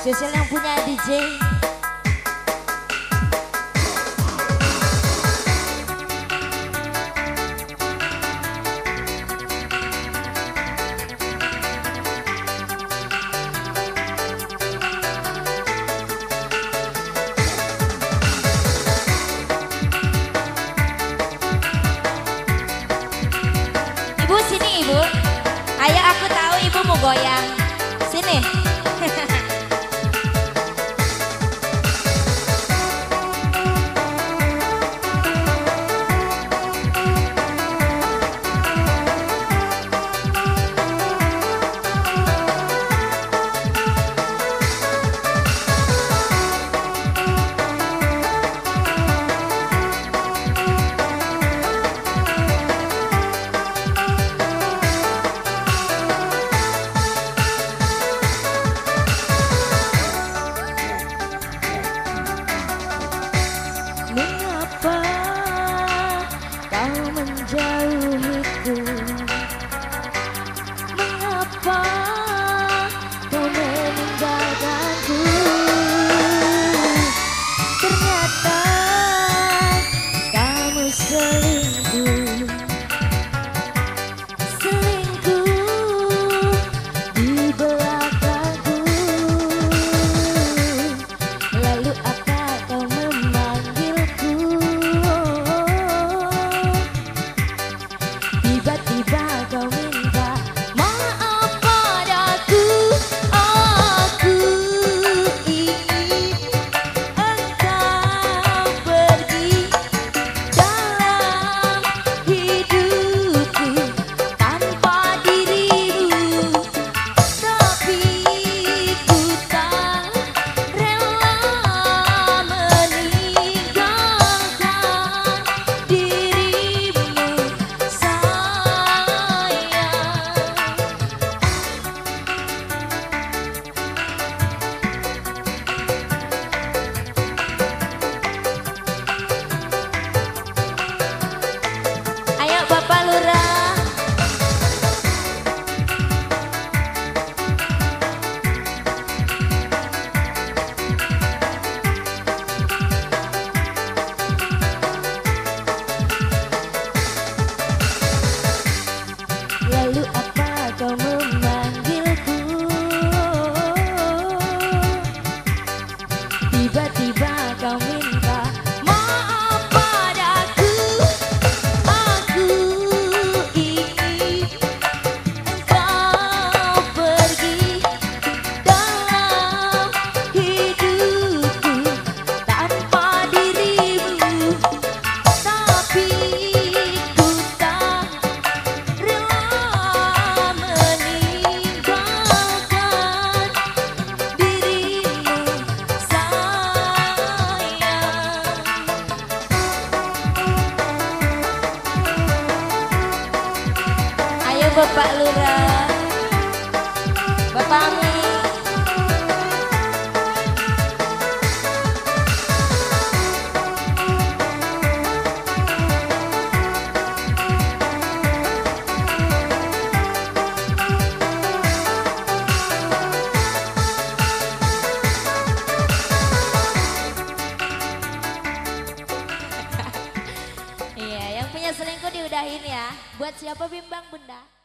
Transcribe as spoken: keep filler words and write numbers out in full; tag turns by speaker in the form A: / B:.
A: Spesial yang punya D J. Ibu sini ibu. Ayo aku tahu ibu mau goyang. Sini. Mengapa kau menjauhiku? Mengapa kau meninggalkanku? Ternyata kamu selingkuh, selingkuh di belakangku. Lalu apa kau memanggilku? Tiba-tiba kau minta maaf padaku. Aku ingin engkau pergi dalam hidupku tanpa dirimu, tapi ku tak rela meninggalkan dirimu, sayang. Ayo Bapak Lurah. Lalu apa kau memanggilku? Tiba-tiba kau minta maaf padaku. Aku ingin engkau pergi dalam hidupku tanpa dirimu, tapi ku tak rela meninggalkan dirimu, sayang. Ayo Bapak Lurah, Bapak Ami. Iya, yang punya selingkuh diudahin ya. Buat siapa bimbang Bunda?